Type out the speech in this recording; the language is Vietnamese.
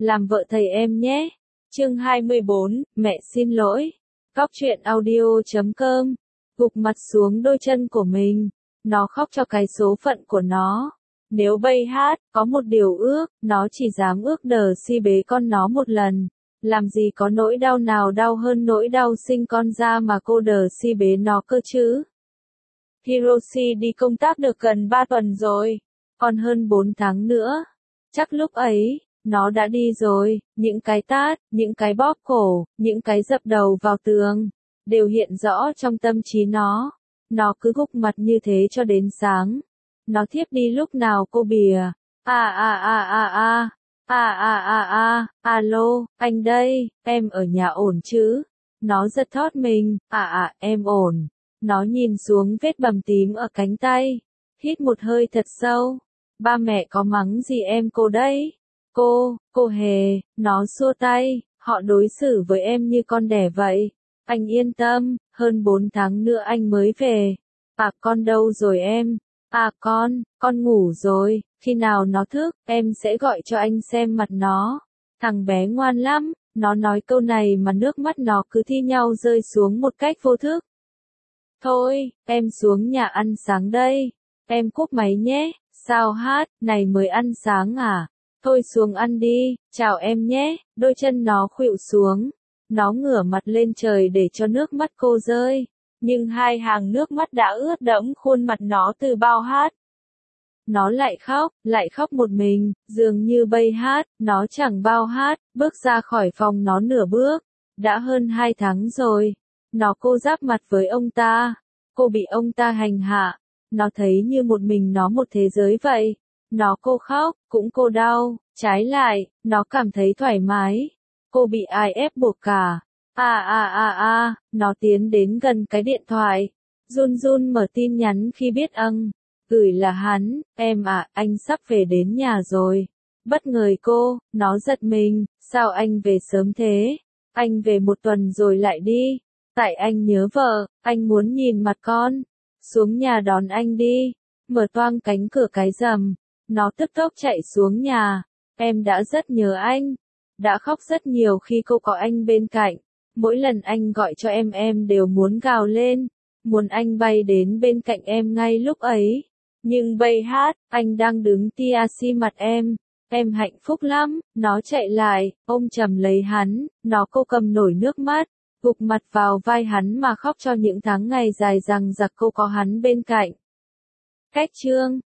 làm vợ thầy em nhé. Chương 24, mẹ xin lỗi. Cóc truyện audio.com. Gục mặt xuống đôi chân của mình. Nó khóc cho cái số phận của nó. Nếu Bay Hát có một điều ước, nó chỉ dám ước Đờ-si bế con nó một lần. Làm gì có nỗi đau nào đau hơn nỗi đau sinh con ra mà cô Đờ-si bế nó cơ chứ. Hiroshi đi công tác được gần 3 tuần rồi. Còn hơn 4 tháng nữa. Chắc lúc ấy, nó đã đi rồi. Những cái tát, những cái bóp cổ, những cái dập đầu vào tường, đều hiện rõ trong tâm trí nó. Nó cứ gục mặt như thế cho đến sáng. Nó thiếp đi lúc nào cô bìa. Alo, anh đây, em ở nhà ổn chứ? Nó giật thót mình. Em ổn. Nó nhìn xuống vết bầm tím ở cánh tay. Hít một hơi thật sâu. Ba mẹ có mắng gì em cô đấy? Cô hề, nó xua tay. Họ đối xử với em như con đẻ vậy. Anh yên tâm, hơn 4 tháng nữa anh mới về. Con đâu rồi em? Con ngủ rồi, khi nào nó thức, em sẽ gọi cho anh xem mặt nó. Thằng bé ngoan lắm, nó nói câu này mà nước mắt nó cứ thi nhau rơi xuống một cách vô thức. Thôi, em xuống nhà ăn sáng đây. Em cúp máy nhé. Sao Hát, này mới ăn sáng à? Thôi xuống ăn đi, chào em nhé. Đôi chân nó khuỵu xuống. Nó ngửa mặt lên trời để cho nước mắt cô rơi. Nhưng hai hàng nước mắt đã ướt đẫm khuôn mặt nó từ bao Hát. Nó lại khóc một mình, dường như Bay Hát, nó chẳng bao Hát, bước ra khỏi phòng nó nửa bước. Đã hơn 2 tháng rồi. Cô giáp mặt với ông ta. Cô bị ông ta hành hạ. Nó thấy như một mình nó một thế giới vậy. Cô khóc, cũng cô đau, trái lại, nó cảm thấy thoải mái. Cô bị ai ép buộc cả. Nó tiến đến gần cái điện thoại. Run run mở tin nhắn khi biết gửi là hắn. Em anh sắp về đến nhà rồi. Bất ngờ nó giật mình. Sao anh về sớm thế? Anh về 1 tuần rồi lại đi. Tại anh nhớ vợ, anh muốn nhìn mặt con. Xuống nhà đón anh đi. Mở toang cánh cửa cái rầm. Nó tức tốc chạy xuống nhà. Em đã rất nhớ anh. Đã khóc rất nhiều khi cô có anh bên cạnh. Mỗi lần anh gọi cho em đều muốn gào lên. Muốn anh bay đến bên cạnh em ngay lúc ấy. Nhưng Bay Hát, anh đang đứng tia si mặt em. Em hạnh phúc lắm. Nó chạy lại, ôm chầm lấy hắn. Cô cầm nổi nước mắt. Gục mặt vào vai hắn mà khóc cho những tháng ngày dài rằng giặc cô có hắn bên cạnh. Cách chương